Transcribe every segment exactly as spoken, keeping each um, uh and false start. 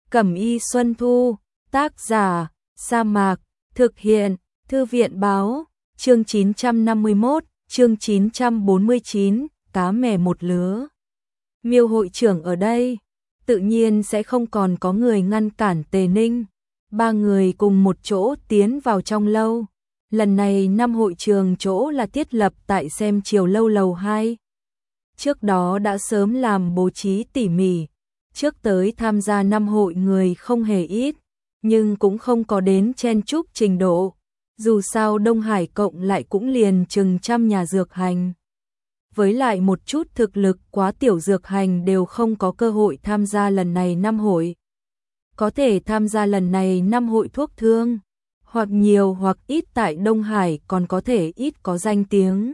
Cẩm y Xuân Thu, tác giả, Sa Mạc, thực hiện, Thư viện báo, chương chín trăm năm mươi mốt, chương chín trăm bốn mươi chín, cá mè một lứa. Miêu hội trưởng ở đây, tự nhiên sẽ không còn có người ngăn cản Tề Ninh. Ba người cùng một chỗ tiến vào trong lâu. Lần này năm hội trường chỗ là thiết lập tại xem chiều lâu lầu hai. Trước đó đã sớm làm bố trí tỉ mỉ. Trước tới tham gia năm hội người không hề ít, nhưng cũng không có đến chen chúc trình độ. Dù sao Đông Hải cộng lại cũng liền chừng trăm nhà dược hành. Với lại một chút thực lực quá tiểu dược hành đều không có cơ hội tham gia lần này năm hội. Có thể tham gia lần này năm hội thuốc thương, hoặc nhiều hoặc ít tại Đông Hải còn có thể ít có danh tiếng.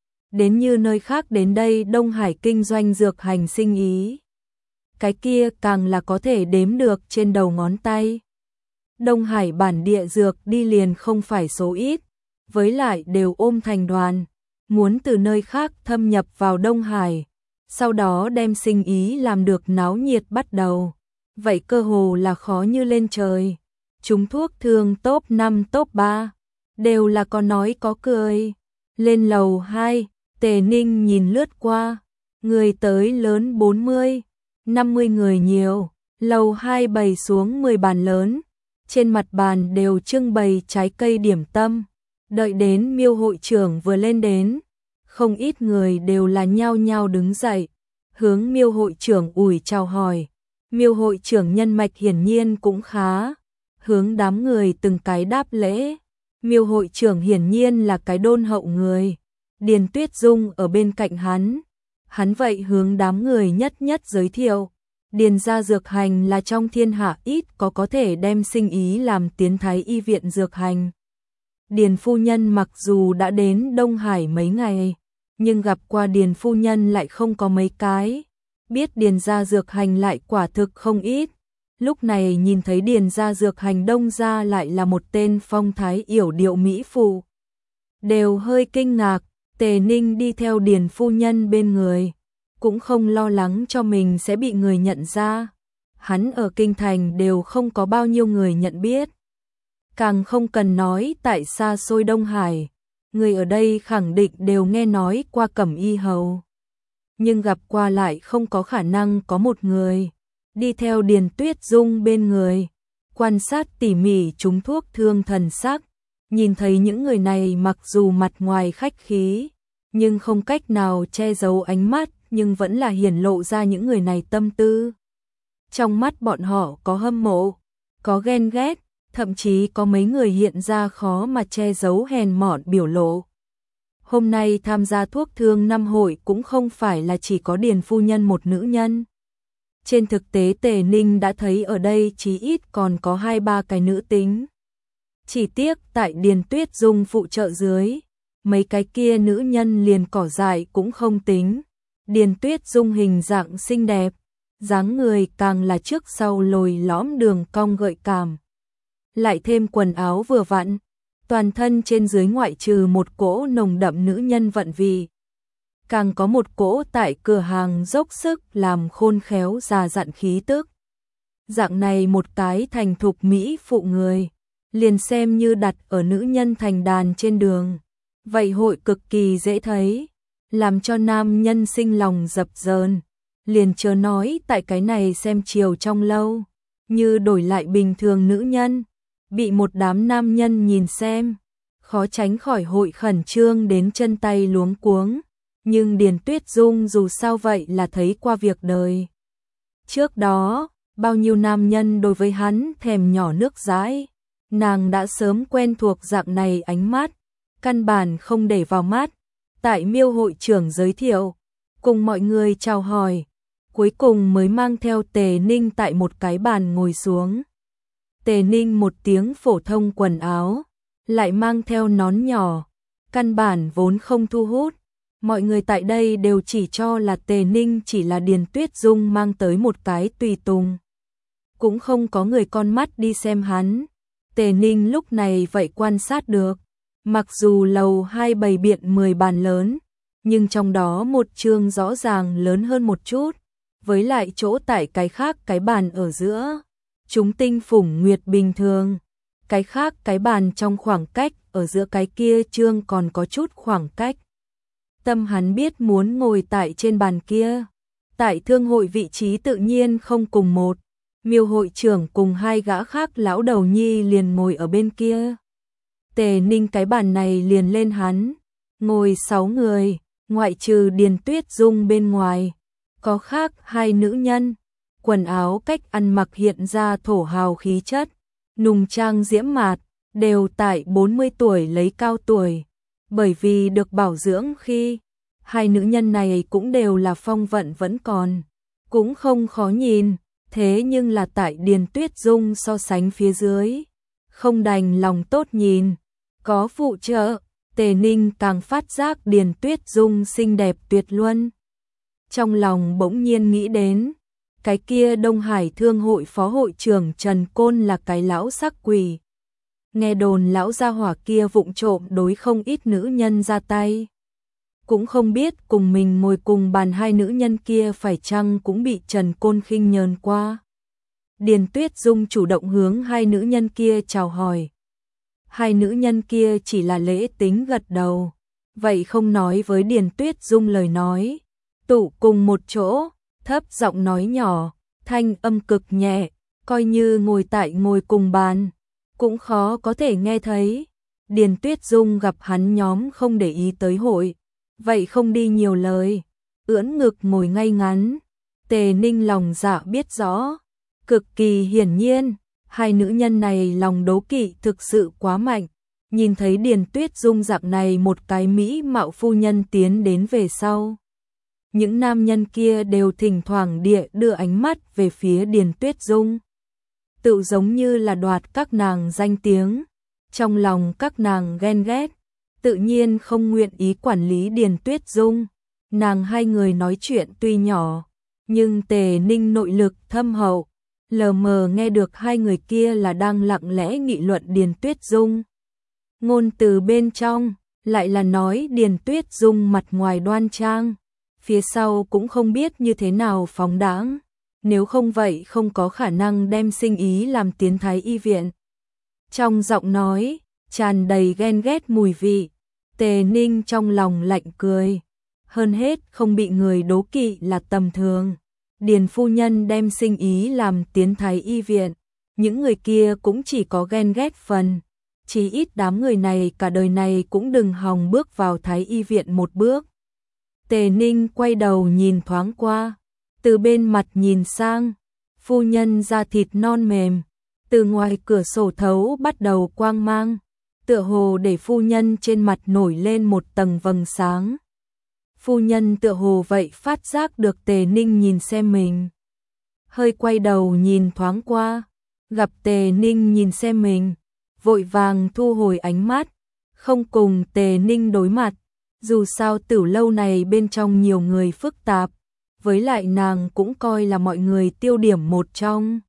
Đến như nơi khác đến đây Đông Hải kinh doanh dược hành sinh ý. Cái kia càng là có thể đếm được trên đầu ngón tay. Đông Hải bản địa dược đi liền không phải số ít, với lại đều ôm thành đoàn, muốn từ nơi khác thâm nhập vào Đông Hải, sau đó đem sinh ý làm được náo nhiệt bắt đầu. Vậy cơ hồ là khó như lên trời. Chúng thuốc thương top năm top ba, đều là có nói có cười. Lên lầu hai, Tề Ninh nhìn lướt qua, người tới lớn bốn mươi, năm mươi người nhiều, lầu hai bày xuống mười bàn lớn, trên mặt bàn đều trưng bày trái cây điểm tâm. Đợi đến Miêu hội trưởng vừa lên đến, không ít người đều là nhao nhao đứng dậy, hướng Miêu hội trưởng ủi chào hỏi. Miêu hội trưởng nhân mạch hiển nhiên cũng khá, hướng đám người từng cái đáp lễ. Miêu hội trưởng hiển nhiên là cái đôn hậu người. Điền Tuyết Dung ở bên cạnh hắn, hắn vậy hướng đám người nhất nhất giới thiệu. Điền gia dược hành là trong thiên hạ ít có có thể đem sinh ý làm tiến thái y viện dược hành. Điền phu nhân mặc dù đã đến Đông Hải mấy ngày, nhưng gặp qua Điền phu nhân lại không có mấy cái. Biết Điền gia dược hành lại quả thực không ít. Lúc này nhìn thấy Điền gia dược hành Đông gia lại là một tên phong thái yểu điệu mỹ phụ, đều hơi kinh ngạc. Tề Ninh đi theo Điền phu nhân bên người, cũng không lo lắng cho mình sẽ bị người nhận ra. Hắn ở kinh thành đều không có bao nhiêu người nhận biết. Càng không cần nói tại xa xôi Đông Hải, người ở đây khẳng định đều nghe nói qua Cẩm y hầu. Nhưng gặp qua lại không có khả năng có một người đi theo Điền Tuyết Dung bên người, quan sát tỉ mỉ chúng thuốc thương thần sắc. Nhìn thấy những người này mặc dù mặt ngoài khách khí, nhưng không cách nào che giấu ánh mắt, nhưng vẫn là hiển lộ ra những người này tâm tư. Trong mắt bọn họ có hâm mộ, có ghen ghét, thậm chí có mấy người hiện ra khó mà che giấu hèn mọn biểu lộ. Hôm nay tham gia thuốc thương năm hội cũng không phải là chỉ có Điền phu nhân một nữ nhân. Trên thực tế Tề Ninh đã thấy ở đây chí ít còn có hai ba cái nữ tính. Chỉ tiếc tại Điền Tuyết Dung phụ trợ dưới, mấy cái kia nữ nhân liền cỏ dại cũng không tính. Điền Tuyết Dung hình dạng xinh đẹp, dáng người càng là trước sau lồi lõm đường cong gợi cảm. Lại thêm quần áo vừa vặn, toàn thân trên dưới ngoại trừ một cỗ nồng đậm nữ nhân vận vị, càng có một cỗ tại cửa hàng dốc sức làm khôn khéo già dặn khí tức. Dạng này một cái thành thục mỹ phụ người, liền xem như đặt ở nữ nhân thành đàn trên đường, vậy hội cực kỳ dễ thấy, làm cho nam nhân sinh lòng dập dờn. Liền chớ nói tại cái này xem chiều trong lâu, như đổi lại bình thường nữ nhân, bị một đám nam nhân nhìn xem, khó tránh khỏi hội khẩn trương đến chân tay luống cuống. Nhưng Điền Tuyết Dung dù sao vậy là thấy qua việc đời. Trước đó, bao nhiêu nam nhân đối với hắn thèm nhỏ nước dãi, nàng đã sớm quen thuộc dạng này ánh mắt, căn bản không để vào mắt. Tại Miêu hội trưởng giới thiệu, cùng mọi người chào hỏi, cuối cùng mới mang theo Tề Ninh tại một cái bàn ngồi xuống. Tề Ninh một tiếng phổ thông quần áo, lại mang theo nón nhỏ, căn bản vốn không thu hút. Mọi người tại đây đều chỉ cho là Tề Ninh chỉ là Điền Tuyết Dung mang tới một cái tùy tùng. Cũng không có người con mắt đi xem hắn. Tề Ninh lúc này vậy quan sát được, mặc dù lầu hai bày biện mười bàn lớn, nhưng trong đó một chương rõ ràng lớn hơn một chút, với lại chỗ tại cái khác cái bàn ở giữa, chúng tinh phủng nguyệt bình thường. Cái khác cái bàn trong khoảng cách, ở giữa cái kia trương còn có chút khoảng cách. Tâm hắn biết muốn ngồi tại trên bàn kia. Tại thương hội vị trí tự nhiên không cùng một. Miêu hội trưởng cùng hai gã khác lão đầu nhi liền ngồi ở bên kia. Tề Ninh cái bàn này liền lên hắn. Ngồi sáu người, ngoại trừ Điền Tuyết Dung bên ngoài. Có khác hai nữ nhân. Quần áo cách ăn mặc hiện ra thổ hào khí chất. Nùng trang diễm mạt, đều tại bốn mươi tuổi lấy cao tuổi. Bởi vì được bảo dưỡng khi, hai nữ nhân này cũng đều là phong vận vẫn còn. Cũng không khó nhìn, thế nhưng là tại Điền Tuyết Dung so sánh phía dưới. Không đành lòng tốt nhìn, có phụ trợ, Tề Ninh càng phát giác Điền Tuyết Dung xinh đẹp tuyệt luân. Trong lòng bỗng nhiên nghĩ đến, cái kia Đông Hải Thương hội phó hội trưởng Trần Côn là cái lão sắc quỷ. Nghe đồn lão gia hỏa kia vụng trộm đối không ít nữ nhân ra tay. Cũng không biết cùng mình ngồi cùng bàn hai nữ nhân kia phải chăng cũng bị Trần Côn khinh nhờn qua. Điền Tuyết Dung chủ động hướng hai nữ nhân kia chào hỏi. Hai nữ nhân kia chỉ là lễ tính gật đầu. Vậy không nói với Điền Tuyết Dung lời nói. Tụ cùng một chỗ, thấp giọng nói nhỏ, thanh âm cực nhẹ, coi như ngồi tại ngồi cùng bàn. Cũng khó có thể nghe thấy. Điền Tuyết Dung gặp hắn nhóm không để ý tới hội. Vậy không đi nhiều lời. Ưỡn ngực ngồi ngay ngắn. Tề Ninh lòng dạ biết rõ. Cực kỳ hiển nhiên. Hai nữ nhân này lòng đố kỵ thực sự quá mạnh. Nhìn thấy Điền Tuyết Dung dạng này một cái mỹ mạo phu nhân tiến đến về sau. Những nam nhân kia đều thỉnh thoảng địa đưa ánh mắt về phía Điền Tuyết Dung. Tự giống như là đoạt các nàng danh tiếng. Trong lòng các nàng ghen ghét. Tự nhiên không nguyện ý quản lý Điền Tuyết Dung. Nàng hai người nói chuyện tuy nhỏ. Nhưng Tề Ninh nội lực thâm hậu. Lờ mờ nghe được hai người kia là đang lặng lẽ nghị luận Điền Tuyết Dung. Ngôn từ bên trong, lại là nói Điền Tuyết Dung mặt ngoài đoan trang. Phía sau cũng không biết như thế nào phóng đãng. Nếu không vậy không có khả năng đem sinh ý làm tiến thái y viện. Trong giọng nói, tràn đầy ghen ghét mùi vị. Tề Ninh trong lòng lạnh cười. Hơn hết không bị người đố kỵ là tầm thường. Điền phu nhân đem sinh ý làm tiến thái y viện. Những người kia cũng chỉ có ghen ghét phần. Chỉ ít đám người này cả đời này cũng đừng hòng bước vào thái y viện một bước. Tề Ninh quay đầu nhìn thoáng qua. Từ bên mặt nhìn sang. Phu nhân da thịt non mềm. Từ ngoài cửa sổ thấu bắt đầu quang mang. Tựa hồ để phu nhân trên mặt nổi lên một tầng vầng sáng. Phu nhân tựa hồ vậy phát giác được Tề Ninh nhìn xem mình. Hơi quay đầu nhìn thoáng qua. Gặp Tề Ninh nhìn xem mình. Vội vàng thu hồi ánh mắt. Không cùng Tề Ninh đối mặt. Dù sao Tử lâu này bên trong nhiều người phức tạp. Với lại nàng cũng coi là mọi người tiêu điểm một trong.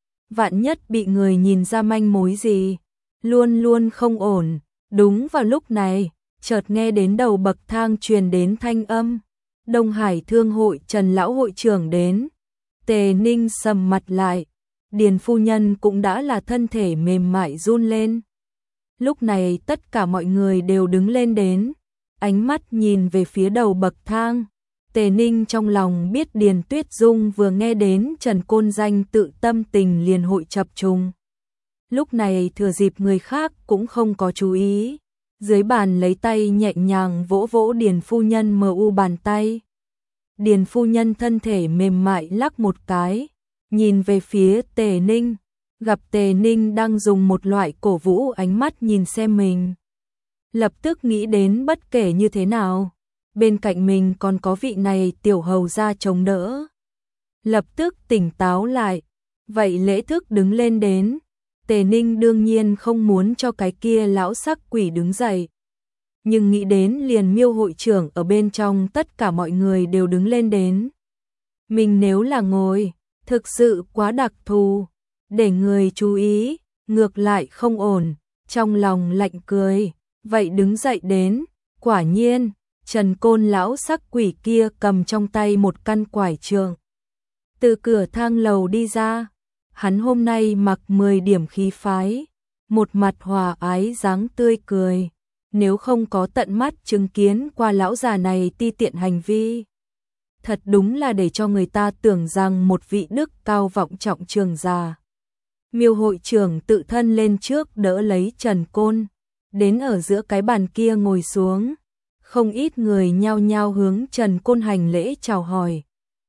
Vạn nhất bị người nhìn ra manh mối gì. Luôn luôn không ổn. Đúng vào lúc này, chợt nghe đến đầu bậc thang truyền đến thanh âm. Đông Hải Thương hội Trần lão hội trưởng đến. Tề Ninh sầm mặt lại. Điền phu nhân cũng đã là thân thể mềm mại run lên. Lúc này tất cả mọi người đều đứng lên đến. Ánh mắt nhìn về phía đầu bậc thang. Tề Ninh trong lòng biết Điền Tuyết Dung vừa nghe đến Trần Côn danh tự tâm tình liền hội chập trùng. Lúc này thừa dịp người khác cũng không có chú ý. Dưới bàn lấy tay nhẹ nhàng vỗ vỗ Điền phu nhân mờ u bàn tay. Điền phu nhân thân thể mềm mại lắc một cái. Nhìn về phía Tề Ninh. Gặp Tề Ninh đang dùng một loại cổ vũ ánh mắt nhìn xem mình. Lập tức nghĩ đến bất kể như thế nào. Bên cạnh mình còn có vị này tiểu hầu ra chống đỡ. Lập tức tỉnh táo lại. Vậy lễ thức đứng lên đến. Tề Ninh đương nhiên không muốn cho cái kia lão sắc quỷ đứng dậy. Nhưng nghĩ đến liền Miêu hội trưởng ở bên trong tất cả mọi người đều đứng lên đến. Mình nếu là ngồi, thực sự quá đặc thù. Để người chú ý, ngược lại không ổn. Trong lòng lạnh cười. Vậy đứng dậy đến. Quả nhiên, Trần Côn lão sắc quỷ kia cầm trong tay một căn quải trường. Từ cửa thang lầu đi ra. Hắn hôm nay mặc mười điểm khí phái, một mặt hòa ái dáng tươi cười, nếu không có tận mắt chứng kiến qua lão già này ti tiện hành vi, thật đúng là để cho người ta tưởng rằng một vị đức cao vọng trọng trường già. Miêu hội trưởng tự thân lên trước đỡ lấy Trần Côn, đến ở giữa cái bàn kia ngồi xuống, không ít người nhao nhao hướng Trần Côn hành lễ chào hỏi.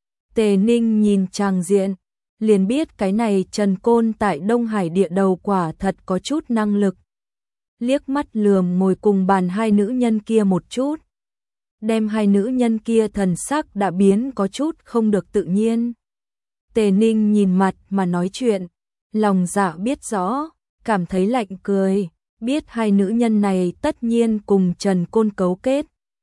Tề Ninh nhìn tràng diện, liền biết cái này Trần Côn tại Đông Hải địa đầu quả thật có chút năng lực. Liếc mắt lườm ngồi cùng bàn hai nữ nhân kia một chút, đem hai nữ nhân kia thần sắc đã biến có chút không được tự nhiên. Tề Ninh nhìn mặt mà nói chuyện, lòng dạ biết rõ, cảm thấy lạnh cười, biết hai nữ nhân này tất nhiên cùng Trần Côn cấu kết.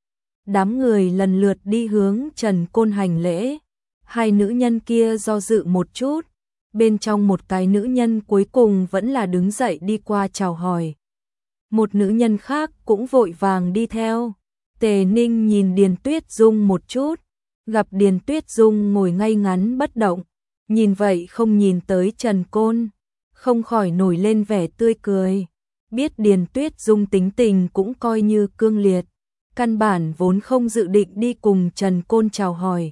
Đám người lần lượt đi hướng Trần Côn hành lễ, hai nữ nhân kia do dự một chút, bên trong một cái nữ nhân cuối cùng vẫn là đứng dậy đi qua chào hỏi. Một nữ nhân khác cũng vội vàng đi theo. Tề Ninh nhìn Điền Tuyết Dung một chút, gặp Điền Tuyết Dung ngồi ngay ngắn bất động, nhìn vậy không nhìn tới Trần Côn, không khỏi nổi lên vẻ tươi cười. Biết Điền Tuyết Dung tính tình cũng coi như cương liệt, căn bản vốn không dự định đi cùng Trần Côn chào hỏi.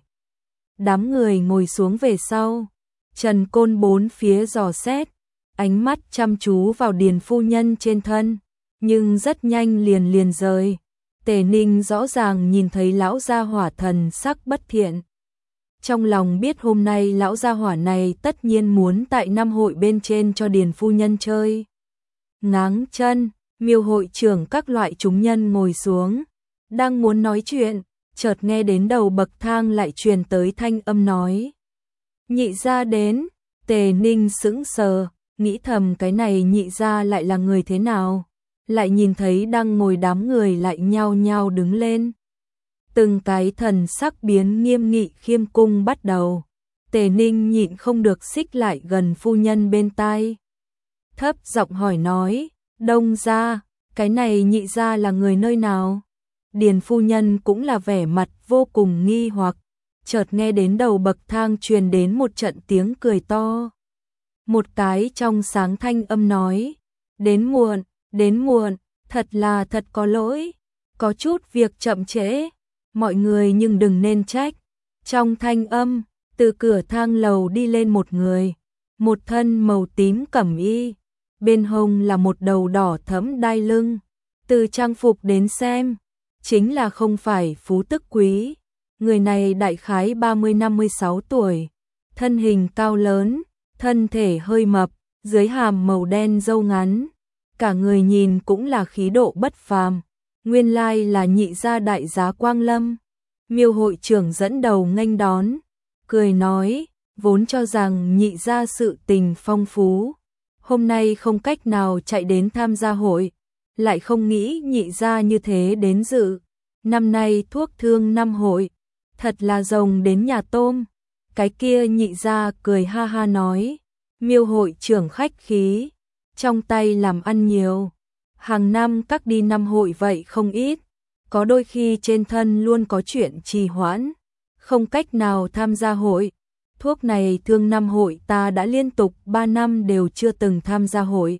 Đám người ngồi xuống về sau, Trần Côn bốn phía dò xét, ánh mắt chăm chú vào Điền phu nhân trên thân, nhưng rất nhanh liền liền rời. Tề Ninh rõ ràng nhìn thấy lão gia hỏa thần sắc bất thiện. Trong lòng biết hôm nay lão gia hỏa này tất nhiên muốn tại năm hội bên trên cho Điền phu nhân chơi. Ngáng chân, Miêu hội trưởng các loại chúng nhân ngồi xuống, đang muốn nói chuyện, chợt nghe đến đầu bậc thang lại truyền tới thanh âm nói: "Nhị gia đến." Tề Ninh sững sờ, nghĩ thầm cái này nhị gia lại là người thế nào, lại nhìn thấy đang ngồi đám người lại nhao nhao đứng lên. Từng cái thần sắc biến nghiêm nghị khiêm cung bắt đầu. Tề Ninh nhịn không được xích lại gần phu nhân bên tai, thấp giọng hỏi nói: "Đông gia, cái này nhị gia là người nơi nào?" Điền phu nhân cũng là vẻ mặt vô cùng nghi hoặc, chợt nghe đến đầu bậc thang truyền đến một trận tiếng cười to. Một cái trong sáng thanh âm nói: "Đến muộn, đến muộn, thật là thật có lỗi, có chút việc chậm trễ, mọi người nhưng đừng nên trách." Trong thanh âm, từ cửa thang lầu đi lên một người, một thân màu tím cẩm y, bên hông là một đầu đỏ thẫm đai lưng, từ trang phục đến xem, chính là không phải phú tức quý. Người này đại khái ba mươi năm mươi sáu tuổi, thân hình cao lớn, thân thể hơi mập, dưới hàm màu đen râu ngắn, cả người nhìn cũng là khí độ bất phàm. Nguyên lai là nhị gia đại giá Quang Lâm. Miêu hội trưởng dẫn đầu nghênh đón, cười nói: "Vốn cho rằng nhị gia sự tình phong phú, hôm nay không cách nào chạy đến tham gia hội, lại không nghĩ nhị gia như thế đến dự. Năm nay thuốc thương năm hội, thật là rồng đến nhà tôm." Cái kia nhị gia cười ha ha nói: "Miêu hội trưởng khách khí, trong tay làm ăn nhiều, hàng năm các đi năm hội vậy không ít, có đôi khi trên thân luôn có chuyện trì hoãn, không cách nào tham gia hội. Thuốc này thương năm hội ta đã liên tục ba năm đều chưa từng tham gia hội,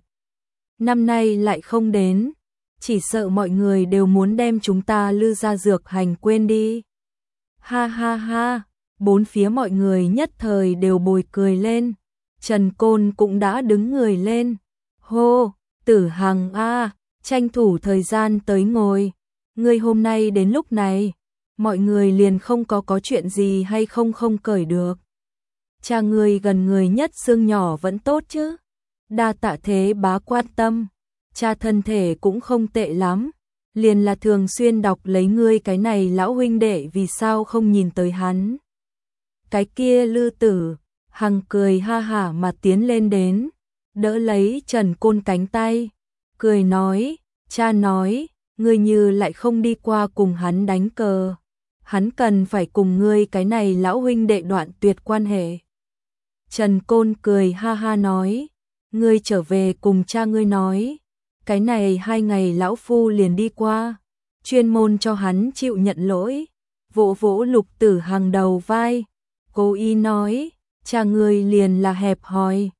năm nay lại không đến, chỉ sợ mọi người đều muốn đem chúng ta Lư gia dược hành quên đi." Ha ha ha, bốn phía mọi người nhất thời đều bồi cười lên. Trần Côn cũng đã đứng người lên. "Hô, Tử Hằng a, tranh thủ thời gian tới ngồi. Ngươi hôm nay đến lúc này, mọi người liền không có có chuyện gì hay không không cởi được. Cha ngươi gần người nhất xương nhỏ vẫn tốt chứ? Đa tạ thế bá quan tâm, cha thân thể cũng không tệ lắm, liền là thường xuyên đọc lấy ngươi cái này lão huynh đệ vì sao không nhìn tới hắn." Cái kia Lư Tử Hằng cười ha hả mà tiến lên đến, đỡ lấy Trần Côn cánh tay, cười nói: "Cha nói, ngươi như lại không đi qua cùng hắn đánh cờ, hắn cần phải cùng ngươi cái này lão huynh đệ đoạn tuyệt quan hệ." Trần Côn cười ha ha nói: "Ngươi trở về cùng cha ngươi nói, cái này hai ngày lão phu liền đi qua, chuyên môn cho hắn chịu nhận lỗi." Vỗ vỗ Lục Tử Hằng đầu vai, cố ý nói: "Cha ngươi liền là hẹp hòi,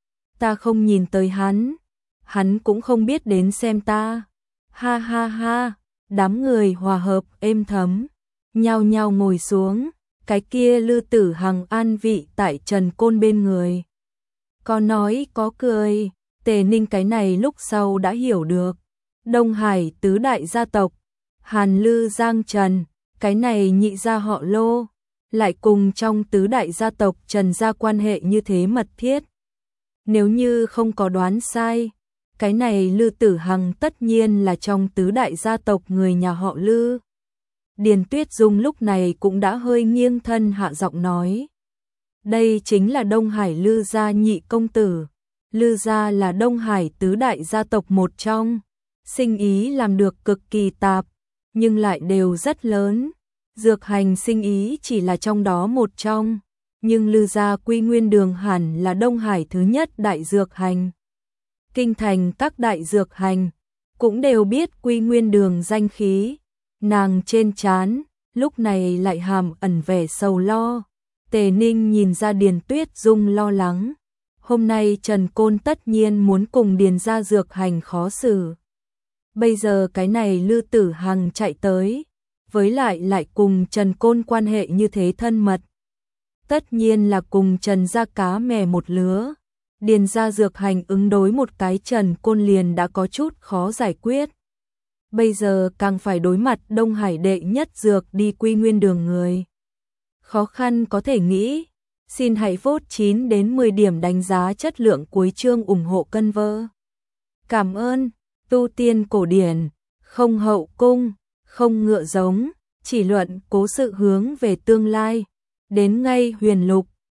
ta không nhìn tới hắn, hắn cũng không biết đến xem ta. Ha ha ha, đám người hòa hợp êm thấm, nhao nhao ngồi xuống, cái kia Lư Tử Hằng an vị tại Trần Côn bên người. Có nói có cười, Tề Ninh cái này lúc sau đã hiểu được. Đông Hải tứ đại gia tộc, Hàn Lư Giang Trần, cái này nhị gia họ Lô, lại cùng trong tứ đại gia tộc Trần gia quan hệ như thế mật thiết. Nếu như không có đoán sai, cái này Lư Tử Hằng tất nhiên là trong tứ đại gia tộc người nhà họ Lư. Điền Tuyết Dung lúc này cũng đã hơi nghiêng thân hạ giọng nói. Đây chính là Đông Hải Lư gia nhị công tử. Lư gia là Đông Hải tứ đại gia tộc một trong. Sinh ý làm được cực kỳ tạp, nhưng lại đều rất lớn. Dược hành sinh ý chỉ là trong đó một trong. Nhưng Lư gia Quy Nguyên Đường hẳn là Đông Hải thứ nhất đại dược hành. Kinh thành các đại dược hành cũng đều biết Quy Nguyên Đường danh khí. Nàng trên trán lúc này lại hàm ẩn vẻ sầu lo. Tề Ninh nhìn ra Điền Tuyết Dung lo lắng. Hôm nay Trần Côn tất nhiên muốn cùng Điền gia dược hành khó xử. Bây giờ cái này Lư Tử Hằng chạy tới, với lại lại cùng Trần Côn quan hệ như thế thân mật. Tất nhiên là cùng Trần gia cá mè một lứa. Điền gia dược hành ứng đối một cái Trần Côn liền đã có chút khó giải quyết. Bây giờ càng phải đối mặt Đông Hải đệ nhất dược đi Quy Nguyên Đường người. Khó khăn có thể nghĩ. Xin hãy vote chín đến mười điểm đánh giá chất lượng cuối chương ủng hộ cân vơ. Cảm ơn. Tu tiên cổ điển, không hậu cung, không ngựa giống, chỉ luận cố sự hướng về tương lai. Đến ngay huyền lục.